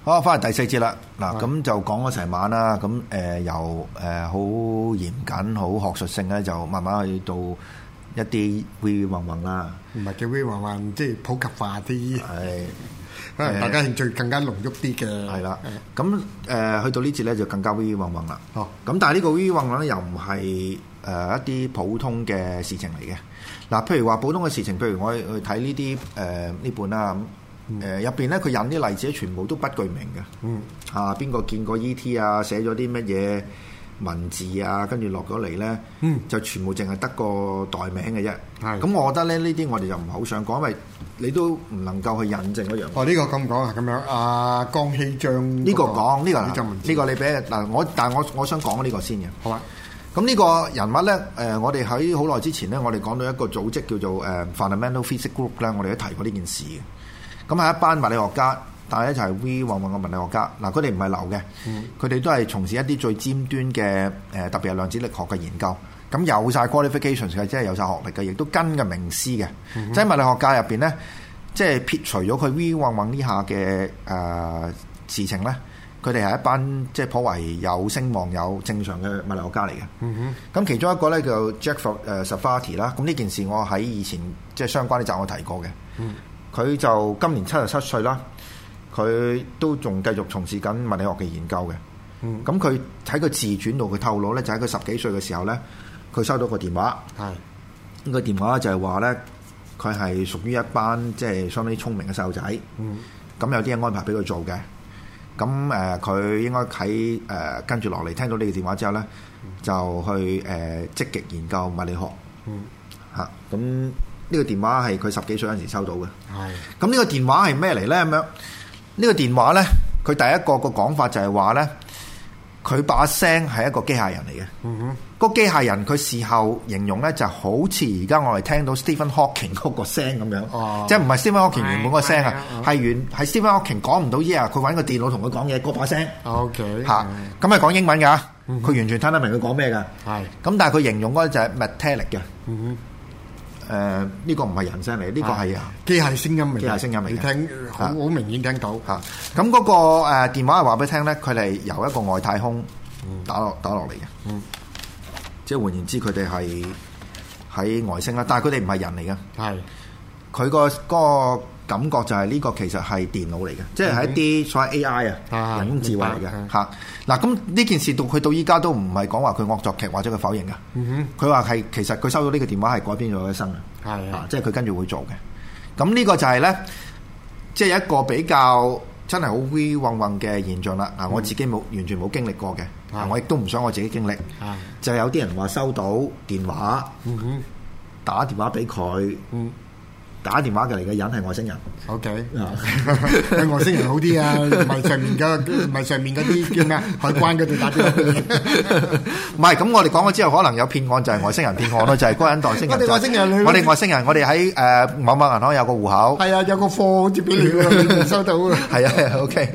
好，翻嚟第四節啦。嗱，咁就講咗成晚啦。咁由好嚴謹、好學術性咧，就慢慢去到一啲 wee 混混啦。 唔係叫 wee 混混，即係普及化啲。 係， 可能大家興趣更加濃郁啲嘅。 係啦。咁去到呢節咧就更加 wee 混混啦。 哦。 咁但係呢個 wee 混混咧又唔係一啲普通嘅事情嚟嘅。嗱，譬如話普通嘅事情，譬如我去睇呢啲呢本啦。入邊咧，佢引啲例子全部都不具名嘅。邊個見過 E.T. 啊？寫咗啲乜嘢文字啊？跟住落咗嚟咧，就全部淨係得個代名嘅啫。咁我覺得咧，呢啲我哋就唔係好想講，因為你都唔能夠去引證嗰樣。 哦，呢個咁講啊，咁樣阿江希章呢個講呢個呢個你俾嗱但係我想講呢個先嘅。 好啊。 咁呢個人物咧，我哋喺好耐之前咧，我哋講到一個組織叫做Fundamental Physics Group 咧，我哋都提過呢件事嘅。咁係一班物理學家，但係咧就係 wee 混混嘅物理學家。嗱，佢哋唔係流嘅，佢哋都係從事一啲最尖端嘅特別係量子力學嘅研究。咁有晒 qualifications 嘅，即係有晒學歷嘅，亦都跟嘅名師嘅。即係物理學界入邊咧，即係撇除咗佢 wee 混混呢下嘅事情咧，佢哋係一班即係頗為有聲望、有正常嘅物理學家嚟嘅。咁其中一個咧叫 Jack Sarfati 啦。咁呢件事我喺以前即係相關啲集我提過嘅。佢就今年77歲啦，佢都仲繼續從事緊物理學嘅研究嘅。咁佢喺個自傳度，佢透露咧，就喺佢10幾歲嘅時候咧，佢收到個電話。呢個電話就係話咧，佢係屬於一班即係相當於聰明嘅細路仔。咁有啲嘢安排俾佢做嘅。咁佢應該喺跟住落嚟聽到呢個電話之後咧，就去積極研究物理學。咁。呢個電話係佢10幾歲嗰陣時收到嘅。咁呢個電話係咩嚟咧？咁樣呢個電話咧，佢第一個個講法就係話咧，佢把聲係一個機械人嚟嘅。個機械人佢事後形容咧，就好似而家我哋聽到 Stephen Hawking 嗰個聲咁樣。即係唔係 Stephen Hawking 原本個聲啊？係Stephen Hawking 講唔到嘢啊！佢揾個電腦同佢講嘢，嗰把聲。咁係講英文㗎。佢完全聽得明佢講咩㗎。咁但係佢形容嗰個就係 metallic 嘅。呢個唔係人聲嚟，呢個係機械聲音嚟。 機械聲音嚟， 你聽好明顯聽到。 咁嗰個電話係話俾你聽咧，佢哋由一個外太空打落嚟嘅。即係換言之，佢哋係喺外星啦，但係佢哋唔係人嚟嘅。佢個嗰個感覺就係呢個其實係電腦嚟嘅，即係一啲所謂 AI 人工智慧嚟嘅。嗱，咁呢件事佢到依家都唔係講話佢惡作劇或者佢否認㗎。佢話係其實佢收到呢個電話係改變咗佢一生嘅。即係佢跟住會做嘅。咁呢個就係咧，即係一個比較真係好 wee 混混嘅現象啦。我自己完全冇經歷過嘅。我亦都唔想我自己經歷。就有啲人話收到電話，打電話俾佢。打電話嘅嚟嘅人係外星人。外星人好啲啊！唔係上面嗰啲叫咩海關嗰度打電話俾你。 唔係咁，我哋講咗之後，可能有騙案就係外星人騙案咯，就係嗰個人外星人。我哋外星人，我哋喺某某銀行有個戶口。 有個貨好似俾你㗎，收到。 OK。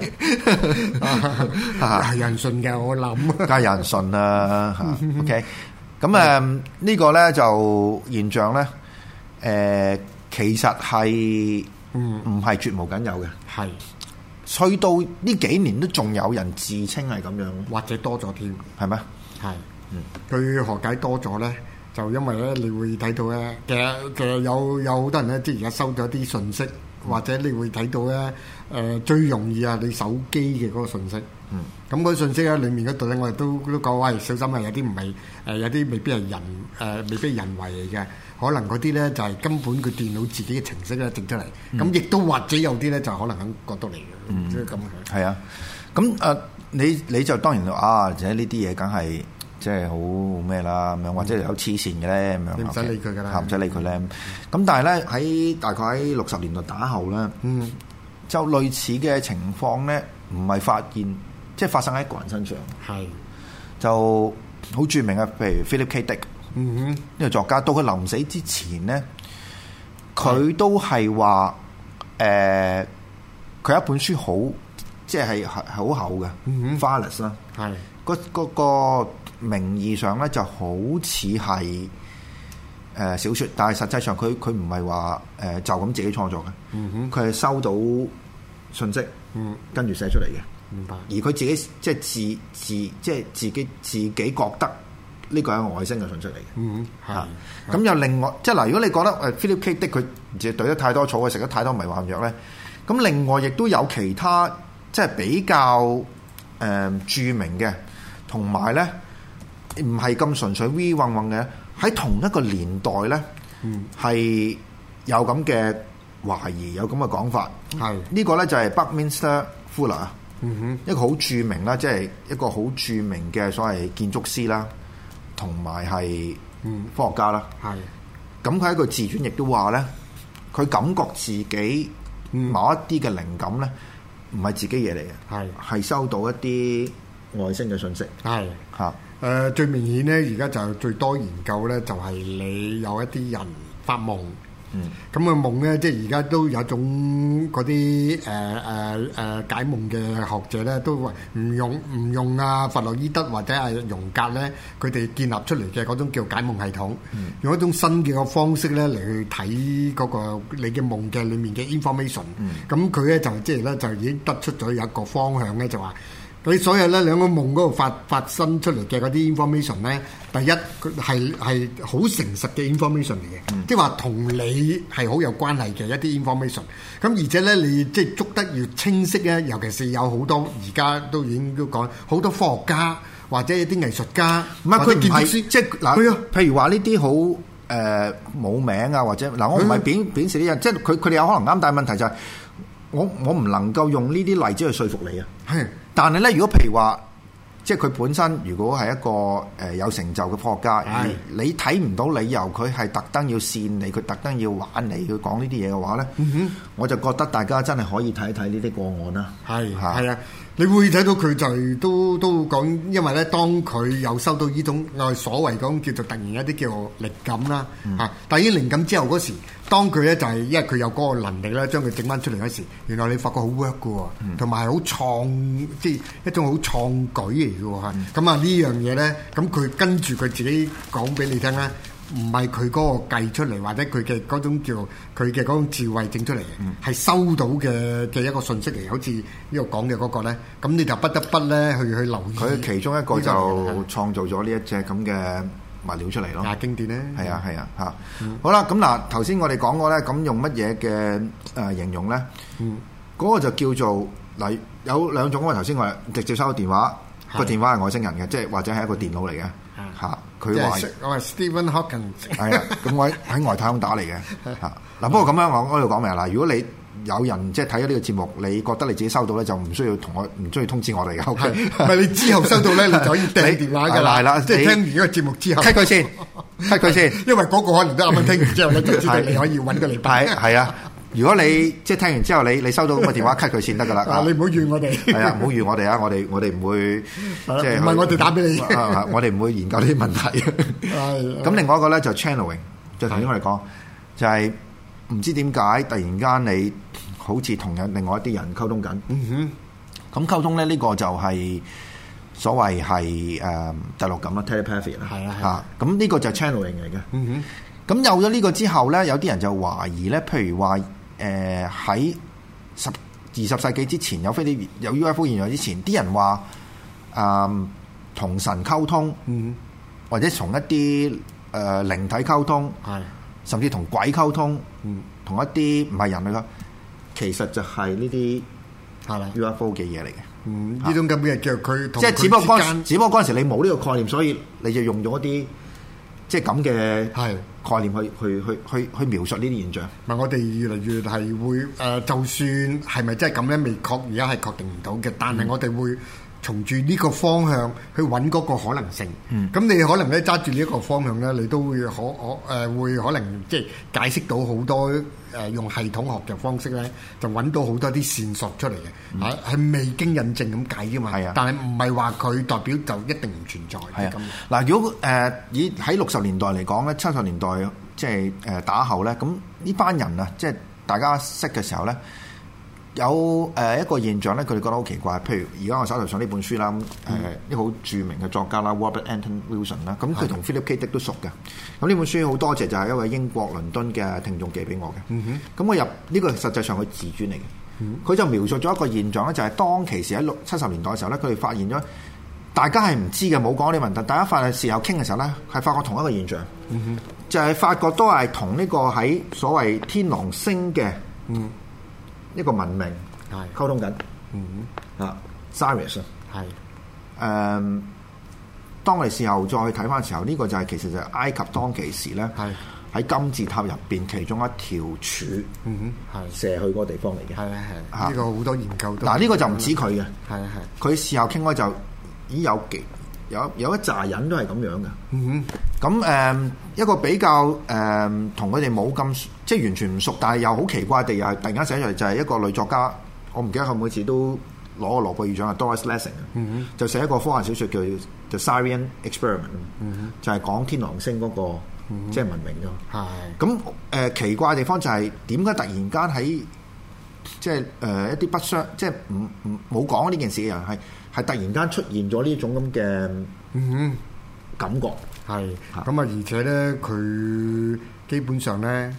係人信嘅，我諗。 梗係有人信啦。OK。咁呢個咧就現象咧，其實係唔係絕無僅有嘅，去到呢幾年都仲有人自稱係咁樣， 或者多咗添， 係咩？ 佢何解多咗咧？就因為咧，你會睇到咧，其實有好多人咧，即係而家收咗啲信息，或者你會睇到咧，最容易你手機嘅嗰個信息。咁嗰個信息咧，裡面嗰度咧，我哋都講喂，小心啊！有啲唔係有啲未必係人未必係人為嚟嘅。可能嗰啲咧就係根本佢電腦自己嘅程式咧整出嚟，咁亦都或者有啲咧就可能喺角度嚟嘅，即係咁樣。係啊， 咁你就當然或者呢啲嘢梗係即係好咩啦咁樣，或者有黐線嘅咧咁樣。 你唔使理佢㗎啦， 唔使理佢咧。咁但係咧喺大概喺60年代打後咧，就類似嘅情況咧，唔係發現即係發生喺一個人身上，就好著名嘅，譬如 Philip K. Dick。呢個作家到佢臨死之前咧，佢都係話佢一本書好即係好厚嘅 Valis 啦，嗰個名義上咧就好似係小説，但係實際上佢唔係話就咁自己創作嘅，佢係收到信息，跟住寫出嚟嘅。 明白。 而佢自己即係自己覺得呢個係外星嘅信息嚟嘅。 係。 咁又另外，即係嗱，如果你覺得Philip K. Dick 佢唔知對得太多草，佢食得太多迷幻藥咧，咁另外亦都有其他即係比較著名嘅，同埋咧唔係咁純粹 V 混混嘅，喺同一個年代咧係有咁嘅懷疑，有咁嘅講法。係呢個咧就係 Buckminster Fuller，一個好著名啦，即係一個好著名嘅所謂建築師啦，同埋係科學家啦。係咁佢喺個自傳亦都話咧，佢感覺自己某一啲嘅靈感咧，唔係自己嘢嚟嘅，係收到一啲外星嘅信息。係嚇最明顯咧，而家就最多研究咧，就係你有一啲人發夢。咁個夢咧，即係而家都有一種嗰啲解夢嘅學者咧，都話唔用啊弗洛伊德或者係榮格咧，佢哋建立出嚟嘅嗰種叫解夢系統，用一種新嘅方式咧嚟去睇嗰個你嘅夢嘅裡面嘅 information。咁佢咧就即係咧就已經得出咗有一個方向咧，就話你所有咧兩個夢嗰度發生出嚟嘅嗰啲 information 咧，第一佢係好誠實嘅 information 嚟嘅，即係話同你係好有關係嘅一啲 information。咁而且咧，你即係捉得越清晰咧，尤其是有好多而家都已經都講好多科學家或者一啲藝術家， 唔係佢唔係即係嗱， 譬如話呢啲好冇名啊，或者嗱，我唔係貶視啲人，即係佢哋有可能啱，但係問題就係我唔能夠用呢啲例子去說服你啊。係。但係咧，如果譬如話，即係佢本身如果係一個有成就嘅科學家，你睇唔到理由佢係特登要扇你，佢特登要玩你，佢講呢啲嘢嘅話咧，我就覺得大家真係可以睇一睇呢啲個案啦。係啊，你會睇到佢就都講，因為咧，當佢有收到呢種我哋所謂講叫做突然一啲叫靈感啦嚇，但係呢靈感之後嗰時，當佢咧就係因為佢有嗰個能力咧，將佢整翻出嚟嗰時，原來你發覺好 work 嘅喎，同埋好創，即係一種好創舉嚟嘅喎嚇。咁啊呢樣嘢咧，咁佢跟住佢自己講俾你聽咧，唔係佢嗰個計出嚟，或者佢嘅嗰種叫佢嘅嗰種智慧整出嚟嘅，係收到嘅一個信息嚟，好似呢個講嘅嗰個咧，咁你就不得不咧去留意。佢其中一個就創造咗呢一隻咁嘅物料出嚟咯， 經典咧， 係啊嚇。好啦，咁嗱頭先我哋講過咧，咁用乜嘢嘅形容咧？嗰個就叫做嗱有兩種，因為頭先我直接收到電話，個電話係外星人嘅，即係或者係一個電腦嚟嘅嚇。佢話我係 Stephen Hawking， 係啊，咁我喺外太空打嚟嘅嚇。嗱不過咁樣我喺度講明嗱，如果你有人即係睇咗呢個節目，你覺得你自己收到咧，就唔需要通知我哋嘅。OK， 唔係你之後收到咧，你就可以掟電話㗎啦。係啦，即係聽完呢個節目之後 cut 佢先，cut 佢先， 因為嗰個可能都啱啱聽完之後咧，就知道你可以揾個禮拜。 係啊，如果你即係聽完之後，你收到咁嘅電話 cut 佢先得㗎啦。 你唔好怨我哋。係啊，唔好怨我哋啊！我哋唔會即係唔係我哋打俾你。 我哋唔會研究呢啲問題。咁另外一個咧就 channeling， 就頭先我哋講就係唔知點解突然間你好似同另外一啲人溝通緊，咁溝通咧呢個就係所謂係第六感啦 ，telepathy 啦，嚇，咁呢個就係 channeling 嚟嘅。咁有咗呢個之後咧，有啲人就懷疑咧，譬如話喺20世紀之前有有 UFO 現象之前，啲人話同神溝通，或者同一啲靈體溝通，甚至同鬼溝通，同一啲唔係人類嘅。其實就係呢啲係啦 UFO 嘅嘢嚟嘅， 呢種咁嘅叫佢即係只不過嗰陣時你冇呢個概念，所以你就用咗一啲即係咁嘅概念去描述呢啲現象。 唔係我哋越嚟越係會就算係咪真係咁咧，而家係確定唔到嘅，但係我哋會從住呢個方向去揾嗰個可能性。咁你可能咧揸住呢一個方向咧，你都會會可能即係解釋到好多用系統學嘅方式咧，就揾到好多啲線索出嚟嘅。係未經印證咁解啫嘛。係啊，但係唔係話佢代表就一定唔存在。係啊， 嗱，如果以喺60年代嚟講咧，70年代即係打後咧，咁呢班人啊，即係大家識嘅時候咧。有一個現象咧，佢哋覺得好奇怪。譬如而家我手頭上呢本書啦，一個好著名嘅作家啦 ，Robert Anton Wilson 啦，咁佢同 Philip K. Dick 都熟嘅。咁呢本書好多謝就係一位英國倫敦嘅聽眾寄俾我嘅。咁我入呢個實際上佢自傳嚟嘅。 佢就描述咗一個現象咧，就係當其時喺70年代嘅時候咧，佢哋發現咗大家係唔知嘅，冇講呢啲問題。大家發現時候傾嘅時候咧，係發覺同一個現象，就係發覺都係同呢個喺所謂天狼星嘅一個文明溝通緊。Sirius 係當我哋事後再睇翻嘅時候，呢個就係其實就係埃及當其時咧，喺金字塔入邊其中一條柱，射去嗰個地方嚟嘅。係呢個好多研究都。 嗱呢個就唔止佢嘅，佢事後傾開就已經有一紮人都係咁樣嘅。咁一個比較同佢哋冇咁即係完全唔熟，但係又好奇怪地又係突然間寫出嚟，就係一個女作家，我唔記得佢每次都攞個諾貝爾獎啊 Doris Lessing 就寫一個科幻小説叫《The Sirian Experiment》，就係講天狼星嗰個即係文明咯。咁奇怪嘅地方就係點解突然間喺即係一啲不相即係冇講呢件事嘅人係突然間出現咗呢種咁嘅感覺。 咁啊，而且咧佢基本上咧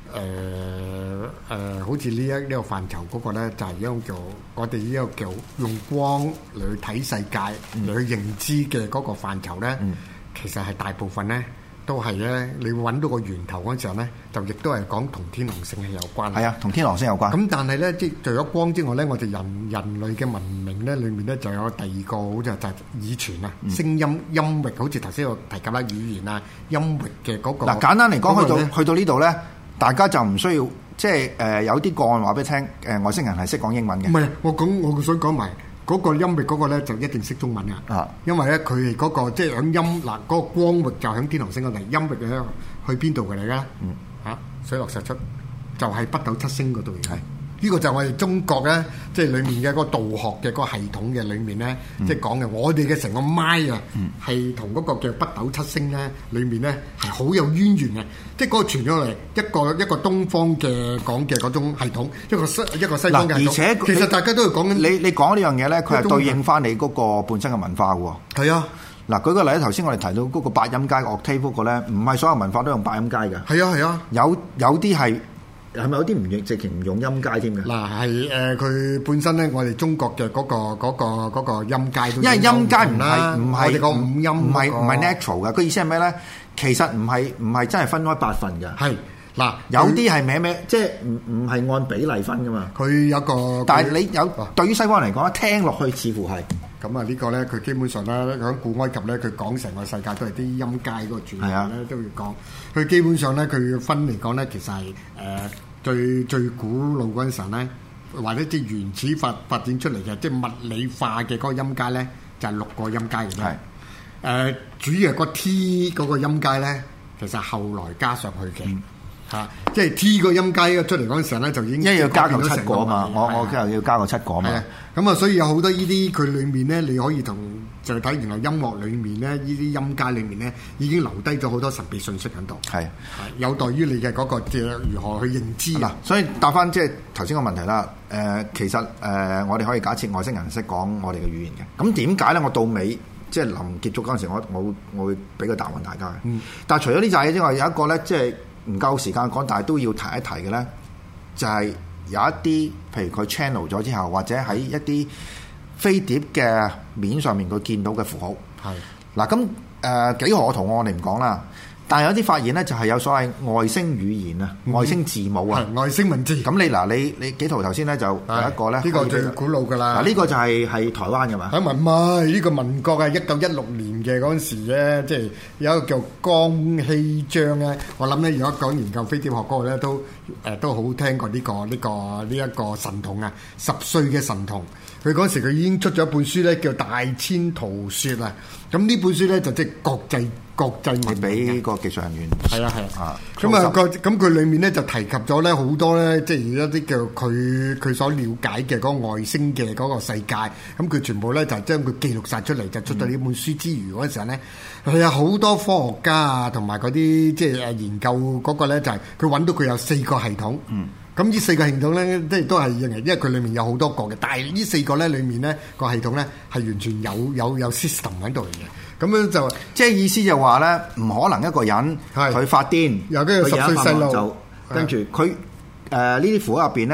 好似呢個範疇嗰個咧，就係一種叫我哋呢個叫用光嚟去睇世界嚟去認知嘅嗰個範疇咧，其實係大部分咧都係咧，你揾到個源頭嗰陣咧，就亦都係講同天狼星係有關。係同天狼星有關。 咁但係咧，即係除咗光之外咧，我哋人類嘅文明咧，裏面咧就有第二個好似就係耳傳啊，聲音音域，好似頭先我提及啦，語言啊，音域嘅嗰個。嗱簡單嚟講，去到呢度咧，大家就唔需要即係有啲個案話俾你聽，外星人係識講英文嘅。唔係， 我想講埋。嗰個音域嗰個咧就一定識中文噶，因為咧佢哋嗰個即係響音嗱嗰個光域就響天狼星嗰度，音域咧去邊度嘅嚟噶？水落石出就係北斗七星嗰度嘅。呢個就係我哋中國咧，即係裡面嘅嗰個道學嘅嗰個系統嘅裡面咧，即係講嘅。我哋嘅成個麥啊，係同嗰個叫北斗七星咧，裡面咧係好有淵源嘅。即係嗰個傳咗嚟一個東方嘅講嘅嗰種系統，一個西方嘅系統。而且其實大家都係講緊你講呢樣嘢咧，佢係對應翻你嗰個本身嘅文化喎。 係啊， 嗱舉個例，頭先我哋提到嗰個八音階樂梯嗰個咧，唔係所有文化都用八音階嘅。 係啊， 有啲係咪有啲唔用直情唔用音階添嘅？ 嗱係佢本身咧，我哋中國嘅嗰個音階都因為音階唔係我哋個五音， 唔係 natural 嘅。個意思係咩咧？其實唔係真係分開8份嘅。 係嗱， 有啲係咩，即係唔係按比例分噶嘛。 佢有個， 但係你對於西方人嚟講，聽落去似乎係。 咁啊，呢個咧，佢基本上咧喺古埃及咧，佢講成個世界都係啲音階嗰個轉換咧，都會講。佢基本上咧，佢分嚟講咧，其實係最古老嗰陣時候咧，或者啲原始發展出嚟嘅，即係物理化嘅嗰個音階咧，就係6個音階嘅啫。主要係個 T 嗰個音階咧，其實後來加上去嘅。即係 T 個音階出嚟嗰陣時候咧，就已經因為要加個7個啊嘛，我今日要加個7個啊嘛。 咁啊，所以有好多呢啲佢裏面咧，你可以就睇原來音樂裏面咧，呢啲音階裏面咧，已經留低咗好多神秘信息喺度。係有待於你嘅嗰個即係如何去認知嗱。所以答翻即係頭先個問題啦。其實我哋可以假設外星人識講我哋嘅語言嘅。咁點解咧？我到尾即係臨結束嗰陣時，我會俾個答案大家嘅。但係除咗呢紮嘢之外，有一個咧，即係唔夠時間講，但係都要提一提嘅咧，就係有一啲譬如佢 channel 咗之後，或者喺一啲飛碟嘅面上面佢見到嘅符號。係嗱咁幾何圖案我哋唔講啦，但係有啲發現咧，就係有所謂外星語言啊、外星字母啊、 外星文字。 咁你幾圖頭先咧就有一個咧， 呢個最古老㗎啦。 嗱呢個就係台灣㗎嘛？ 唔係呢個民國係1916年嘅嗰陣時咧，即係有一個叫江希章咧。我諗咧，如果講研究飛碟學嗰個咧，都好聽過呢一個神童啊，10歲嘅神童。佢嗰時佢已經出咗一本書咧，叫《大千圖說》啊。咁呢本書咧就即係國際文俾個技術人員。係啊。 咁啊咁佢裡面咧就提及咗咧好多咧，即係一啲叫佢所了解嘅嗰個外星嘅嗰個世界。咁佢全部咧就將佢記錄晒出嚟，就出到呢本書之餘嗰陣時候咧，係有好多科學家啊同埋嗰啲即係研究嗰個咧，就係佢揾到佢有4個系統。咁呢4個系統咧，即係都係因為佢裡面有好多個嘅，但係呢4個咧裡面咧個系統咧係完全有 system 喺度嚟嘅。咁樣就即係意思就話咧，唔可能一個人佢發癲， 有跟住10歲細路， 就跟住佢呢啲符號入邊咧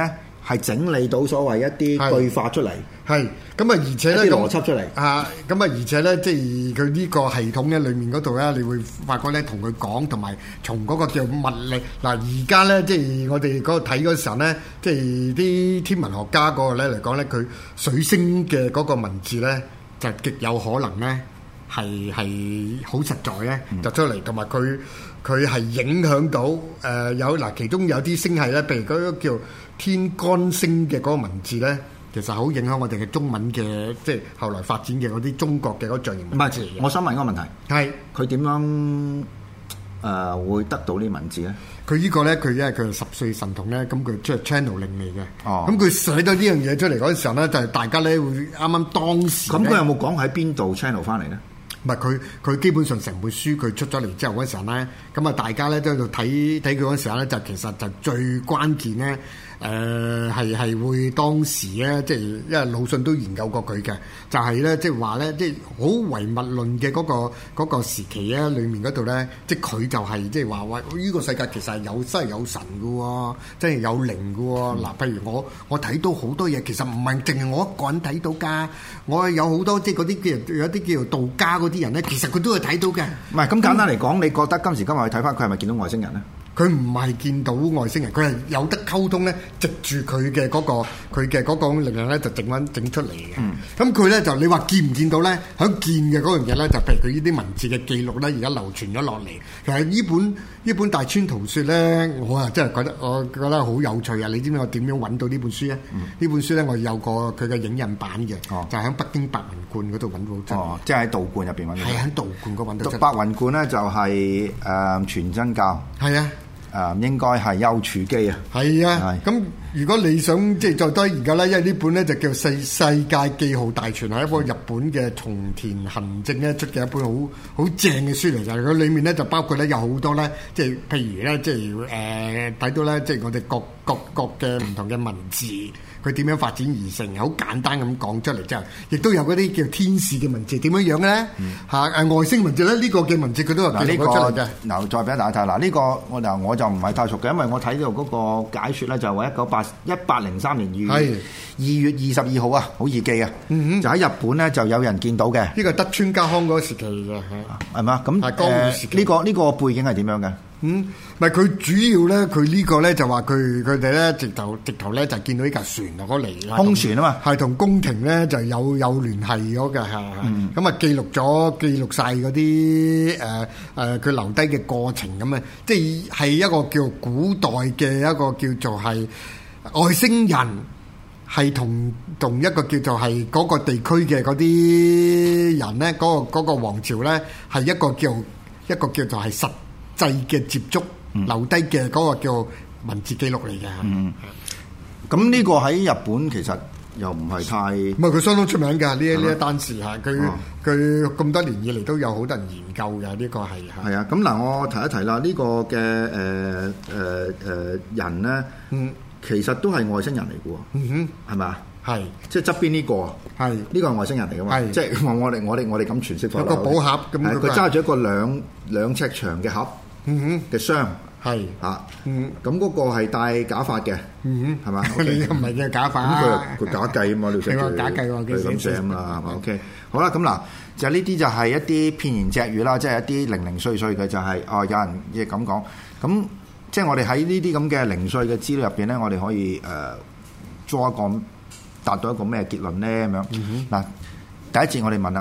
係整理到所謂一啲句法出嚟， 係咁啊！而且咧一啲邏輯出嚟啊！咁啊！而且咧，即係佢呢個系統咧，裡面嗰度咧，你會發覺咧，同佢講，同埋從嗰個叫物理嗱，而家咧，即係我哋嗰個睇嗰時候咧，即係啲天文學家嗰個咧嚟講咧，佢水星嘅嗰個文字咧，就極有可能咧係好實在咧，就出嚟，同埋佢係影響到有嗱，其中有啲星系咧，譬如嗰個叫天干星嘅嗰個文字咧。其實好影響我哋嘅中文嘅，即係後來發展嘅嗰啲中國嘅嗰象形文字。 我想問一個問題， 係佢點樣會得到呢啲文字咧？ 佢呢個咧，佢因為佢係10歲神童咧，咁佢即係 channel 令嚟嘅。 哦， 咁佢寫到呢樣嘢出嚟嗰陣時候咧，就係大家咧會啱啱當時。 咁佢有冇講喺邊度 channel 翻嚟咧？ 唔係佢基本上成本書佢出咗嚟之後嗰陣時候咧，咁啊大家咧都喺度睇佢嗰陣時候咧，就其實就最關鍵咧。係會當時咧，即係因為魯迅都研究過佢嘅，就係咧，即係話咧，即係好唯物論嘅嗰個時期咧，裡面嗰度咧，即係佢就係即係話喂，呢個世界其實係真係有神嘅喎，真係有靈嘅喎。嗱，譬如我睇到好多嘢，其實唔係淨係我一個人睇到㗎，我有好多即係嗰啲有啲叫做道家嗰啲人咧，其實佢都係睇到嘅。唔係咁簡單嚟講，你覺得今時今日去睇翻佢係咪見到外星人咧？ 佢唔係見到外星人，佢係有得溝通咧，藉住佢嘅嗰個力量咧，就整出嚟嘅。咁佢咧就你話見唔見到咧？喺見嘅嗰樣嘢咧，就譬如佢呢啲文字嘅記錄咧，而家流傳咗落嚟。其實呢本大川圖說咧，我啊真係覺得好有趣啊！你知唔知我點樣揾到呢本書咧？呢本書咧，我有個佢嘅影印版嘅，就喺北京白雲觀嗰度揾到。哦， 即係喺道觀入邊揾到。 係喺道觀嗰揾到。 白雲觀咧就係全真教。 係啊。 應該係丘處機啊， 係啊，咁如果你想即係再多而家咧，因為呢本咧就叫世界記號大全，係一本日本嘅松田行正咧出嘅一本好正嘅書嚟，就係佢裡面咧就包括咧有好多咧，即係譬如咧即係睇到咧即係我哋各嘅唔同嘅文字。佢點樣發展而成？好簡單咁講出嚟之後，亦都有嗰啲叫天使嘅文字點樣樣咧？外星文字咧，呢個嘅文字佢都有記錄出嚟嘅。嗱， 再俾大家睇嗱，呢個我就唔係太熟嘅，因為我睇到嗰個解説咧就係1803年2月22號啊，好易記啊。就喺日本咧就有人見到嘅。 呢個德川家康嗰個時期嘅係嘛？咁呢個背景係點樣嘅？ 咪佢主要咧，佢呢個咧就話佢哋咧直頭咧就見到呢架船落嚟空船啊嘛， 係同宮廷咧就有聯繫咗嘅嚇，咁啊記錄晒嗰啲佢留低嘅過程咁啊，即係一個叫古代嘅一個叫做係外星人係同一個叫做係嗰個地區嘅嗰啲人咧，嗰個王朝咧係一個叫做係實際嘅接觸留低嘅嗰個叫文字記錄嚟嘅。 咁呢個喺日本其實又唔係太唔係佢相當出名㗎呢一單事嚇，佢咁多年以嚟都有好多人研究嘅呢個係啊。咁嗱，我提一提啦，呢個嘅人咧，其實都係外星人嚟嘅喎。係咪啊？係即係側邊呢個係呢個係外星人嚟㗎嘛？即係我哋咁詮釋法。 有個寶盒咁， 佢揸住一個兩尺長嘅盒嘅箱。係啊，咁嗰個係戴假髮嘅，係嘛？ 你又唔係嘅假髮， 咁佢假計啊嘛，你寫住假計喎， 佢咁寫啊嘛，係嘛 ？OK， 好啦，咁嗱，就呢啲就係一啲片言隻語啦，即係一啲零零碎碎嘅，就係有人亦咁講，咁即係我哋喺呢啲咁嘅零碎嘅資料入邊咧，我哋可以做一個達到一個咩結論咧？咁樣嗱，第一節我哋問啦，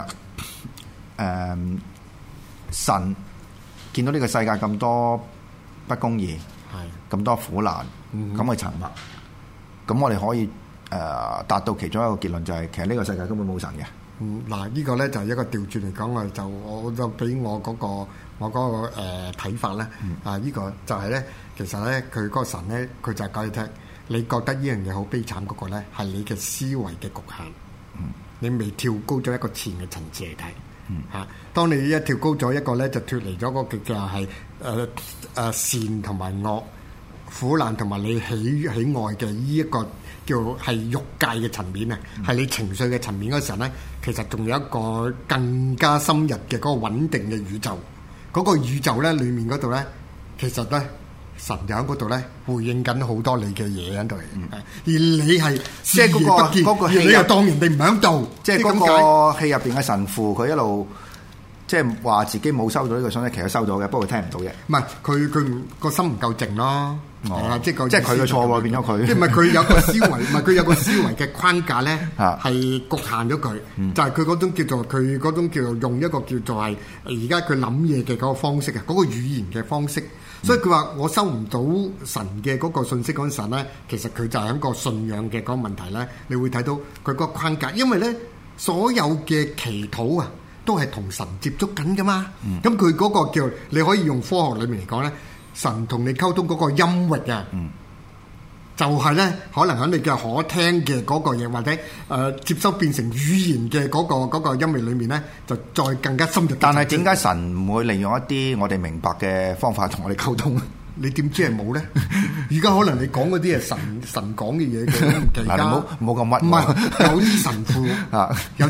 神見到呢個世界咁多不公義，咁多苦難，咁去沉默，咁我哋可以達到其中一個結論，就係其實呢個世界根本冇神嘅。 嗱，呢個咧就係一個調轉嚟講，我就俾我嗰個睇法咧。呢個就係咧，其實咧佢嗰個神咧，佢就係講你聽，你覺得呢樣嘢好悲慘嗰個咧，係你嘅思維嘅局限。你未跳高咗一個前嘅層次嚟睇。當你一跳高咗一個咧，就脫離咗個叫係善同埋惡、苦難同埋你喜愛嘅呢一個叫係欲界嘅層面啊，係你情緒嘅層面嗰時候咧，其實仲有一個更加深入嘅嗰個穩定嘅宇宙。嗰個宇宙咧裡面嗰度咧，其實咧神就喺嗰度咧回應緊好多你嘅嘢喺度，而你係即係嗰個戲， 你又當人哋唔喺度， 即係嗰個戲入邊嘅神父，佢一路即係話自己冇收到呢個信息，其實收到嘅，不過佢聽唔到嘅。 唔係佢個心唔夠靜咯，即係佢嘅錯喎，變咗佢。 即係唔係佢有個思維，唔係佢有個思維嘅框架咧，係局限咗佢，就係佢嗰種叫做用一個叫做係而家佢諗嘢嘅嗰個方式啊，嗰個語言嘅方式。所以佢話我收唔到神嘅嗰個信息嗰陣時咧，其實佢就係一個信仰嘅嗰個問題咧。你會睇到佢嗰個框架，因為咧所有嘅祈禱啊，都係同神接觸緊噶嘛。咁佢嗰個叫你可以用科學裏面嚟講咧，神同你溝通嗰個音域啊，就係咧可能喺你嘅可聽嘅嗰個嘢，或者接收變成語言嘅嗰個音域裏面咧，就再更加深入。 但係點解神唔會利用一啲我哋明白嘅方法同我哋溝通？ 你點知係冇咧？而家可能你講嗰啲係神講嘅嘢嘅，唔記得。 嗱，唔好咁屈。 唔係有啲神父啊，有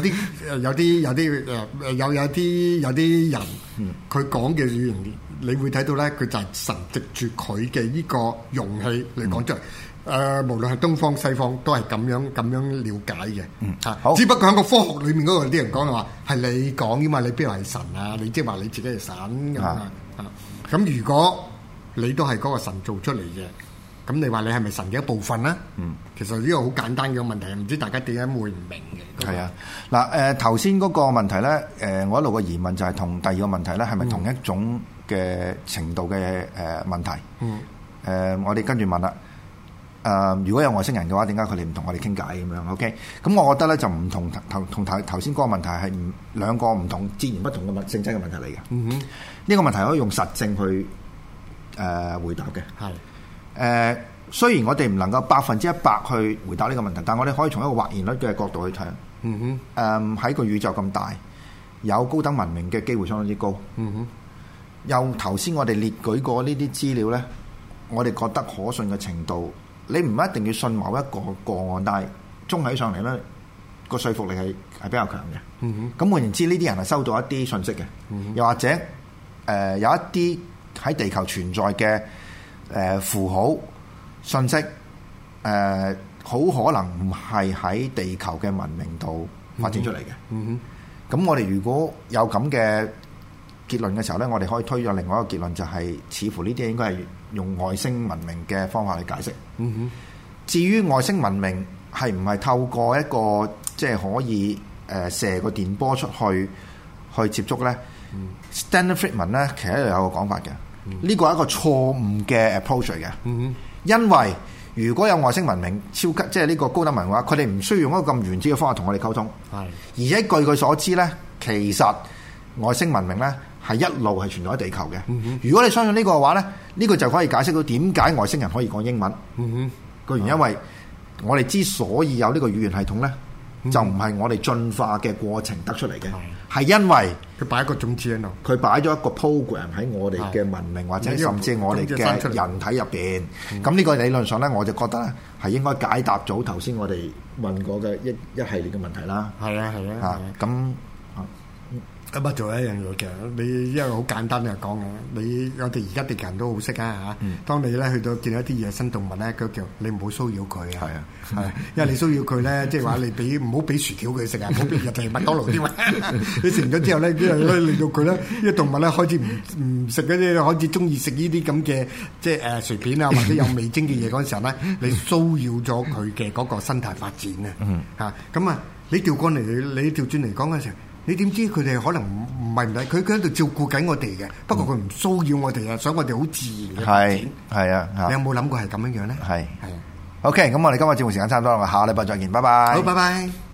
啲人，佢講嘅語言，你會睇到咧，佢就係神藉住佢嘅呢個容器嚟講出嚟。無論係東方西方都係咁樣了解嘅。 好。 只不過喺個科學裏面嗰個啲人講嘅話係你講嘅嘛，你邊度係神啊？你即係話你自己係神咁啊？咁如果你都係嗰個神做出嚟嘅，咁你話你係咪神嘅一部分咧？其實呢個好簡單嘅問題，唔知大家點解會唔明嘅？ 係啊，嗱頭先嗰個問題咧，我一路嘅疑問就係同第二個問題咧，係咪同一種嘅程度嘅問題？我哋跟住問啦。如果有外星人嘅話，點解佢哋唔同我哋傾偈咁樣 ？OK， 咁我覺得咧就唔同頭先嗰個問題係兩個唔同截然不同嘅性質嘅問題嚟嘅。呢個問題可以用實證去回答嘅。係雖然我哋唔能夠100%去回答呢個問題，但我哋可以從一個或然率嘅角度去睇。喺個宇宙咁大，有高等文明嘅機會相當之高。又頭先我哋列舉過呢啲資料咧，我哋覺得可信嘅程度。你唔一定要信某一個案，但係綜起上嚟咧，個說服力係比較強嘅。咁換言之，呢啲人係收到一啲信息嘅，又或者有一啲喺地球存在嘅符號信息，好可能唔係喺地球嘅文明度發展出嚟嘅。咁我哋如果有咁嘅結論嘅時候咧，我哋可以推咗另外一個結論，就係似乎呢啲應該係用外星文明嘅方法去解釋。至於外星文明係唔係透過一個即係可以射個電波出去接觸咧？Stanley Friedman 咧其實有個講法嘅，呢個係一個錯誤嘅 approach 嚟嘅。因為如果有外星文明超級即係呢個高等文明嘅話，佢哋唔需要用一個咁原始嘅方法同我哋溝通。而且據佢所知咧，其實外星文明咧係一路係存在喺地球嘅。如果你相信呢個嘅話咧，呢個就可以解釋到點解外星人可以講英文。個原因因為我哋之所以有呢個語言系統咧，就唔係我哋進化嘅過程得出嚟嘅，係因為佢擺一個種子喺度， 佢擺咗一個 program 喺我哋嘅文明或者甚至我哋嘅人體入邊。咁呢個理論上咧，我就覺得咧係應該解答咗頭先我哋問過嘅一系列嘅問題啦。 係啊， 咁。 咁啊，仲有一樣嘢嘅，你因為好簡單嚟講嘅，我哋而家地球人都好識啊嚇。當你咧去到見到一啲野生動物咧，佢叫你唔好騷擾佢啊。係，因為你騷擾佢咧，即係話你唔好俾薯條佢食啊，唔好俾入嚟麥當勞添啊。你食完咗之後咧，令到佢咧，呢啲動物咧開始唔食嗰啲，開始中意食呢啲咁嘅即係薯片啊，或者有味精嘅嘢嗰陣時候咧，你騷擾咗佢嘅嗰個生態發展啊。咁啊，你調過嚟，你調轉嚟講嗰陣時候。你點知佢哋可能唔係唔理佢喺度照顧緊我哋嘅，不過佢唔騷擾我哋啊，想我哋好自然嘅發展。係啊，你有冇諗過係咁樣樣咧？係。OK，咁我哋今日節目時間差唔多啦，下個禮拜再見，拜拜。好，拜拜。